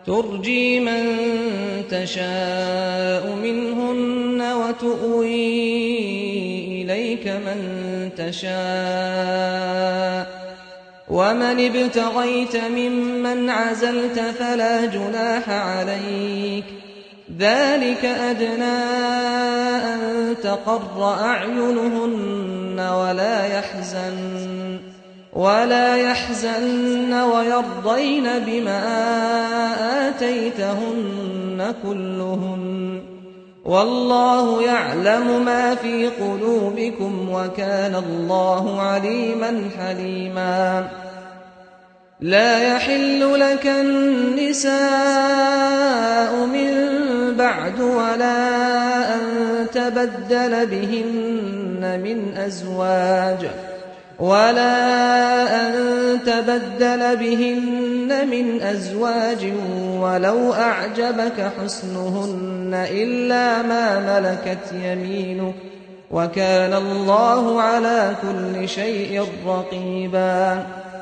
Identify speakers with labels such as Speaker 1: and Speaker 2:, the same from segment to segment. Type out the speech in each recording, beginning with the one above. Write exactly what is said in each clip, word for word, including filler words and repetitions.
Speaker 1: ترجي من تشاء منهن وتؤوي إليك من تشاء ومن ابتغيت ممن عزلت فلا جناح عليك ذلك أدنى أن تقر أعينهن ولا يحزن ولا يحزن ويرضين بما آتيتهن كلهن والله يعلم ما في قلوبكم وكان الله عليما حليما لا يحل لك النساء من بعد ولا أن تبدل بهن من أزواج ولا أن تبدل بهن من أزواج ولو أعجبك حسنهن إلا ما ملكت يمينك وكان الله على كل شيء رقيبا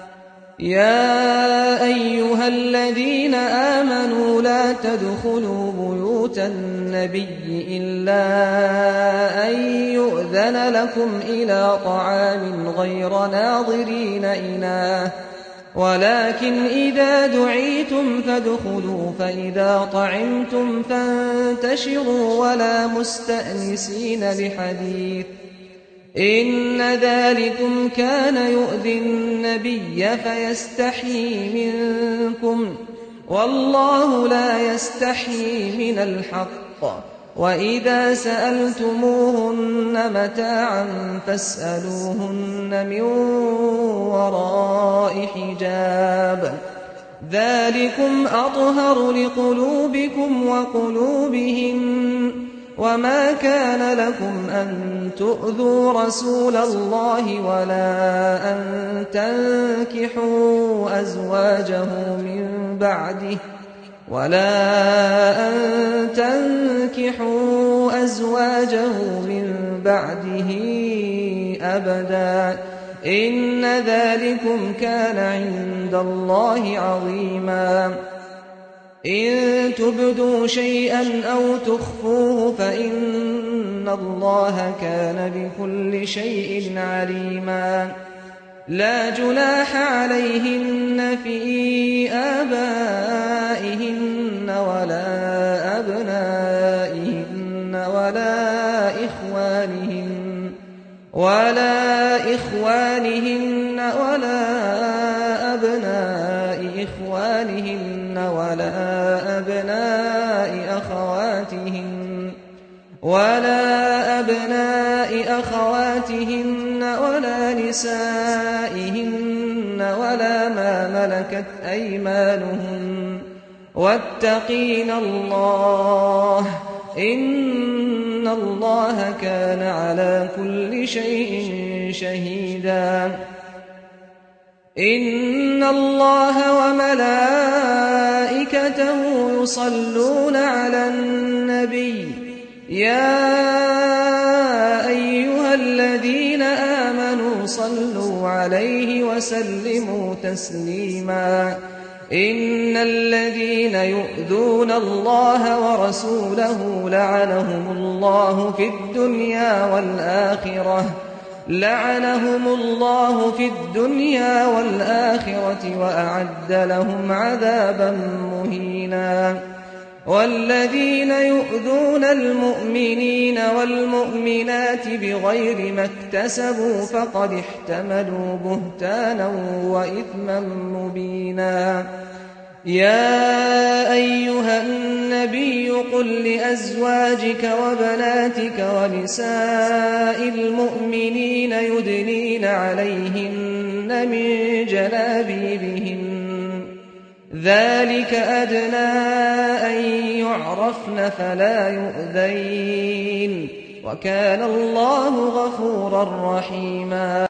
Speaker 1: يا أيها الذين آمنوا لا تدخلوا بيوت النبي إلا أن يؤذن لكم إلى طعام غير ناظرين إناه ولكن إذا دعيتم فادخلوا فإذا طعمتم فانتشروا ولا مستأنسين لحديث إن ذلكم كان يؤذي النبي فيستحيي منكم والله لا يستحيي من الحق وإذا سألتموهن متاعا فاسألوهن من وراء حجاب ذلكم أطهر لقلوبكم وقلوبهم وما كان لكم أن تؤذوا رسول الله ولا أن تنكحوا أزواجه من بعده ولا أن تنكحوا أزواجه من بعده أبدا إن ذلكم كان عند الله عظيما إن تبدوا شيئا أو تخفوه فإن الله كان بكل شيء عليما لا جناح عليهن في آبائهن ولا أبنائهن ولا إخوانهن ولا إخوانهن ولا أبناء إخوانهن ولا أبناء أخواتهن ولا أبناء أخواتهن ولا نسائهن ولا ما ملكت أيمانهن واتقين الله إن الله كان على كل شيء شهيدا إن الله وملائكته يصلون على النبي يا أيها الذين آمنوا صلوا عليه وسلموا تسليما إن الذين يؤذون الله ورسوله لعنهم الله في الدنيا والآخرة لعنهم الله في الدنيا والآخرة وأعد لهم عذابا مهينا والذين يؤذون المؤمنين والمؤمنات بغير ما اكتسبوا فقد احتملوا بهتانا وإثما مبينا يا أيها النبي قل لأزواجك وبناتك ونساء المؤمنين يدنين عليهن من جلابيبهن ذلك أدنى أن يعرفن فلا يؤذين وكان الله غفورا رحيما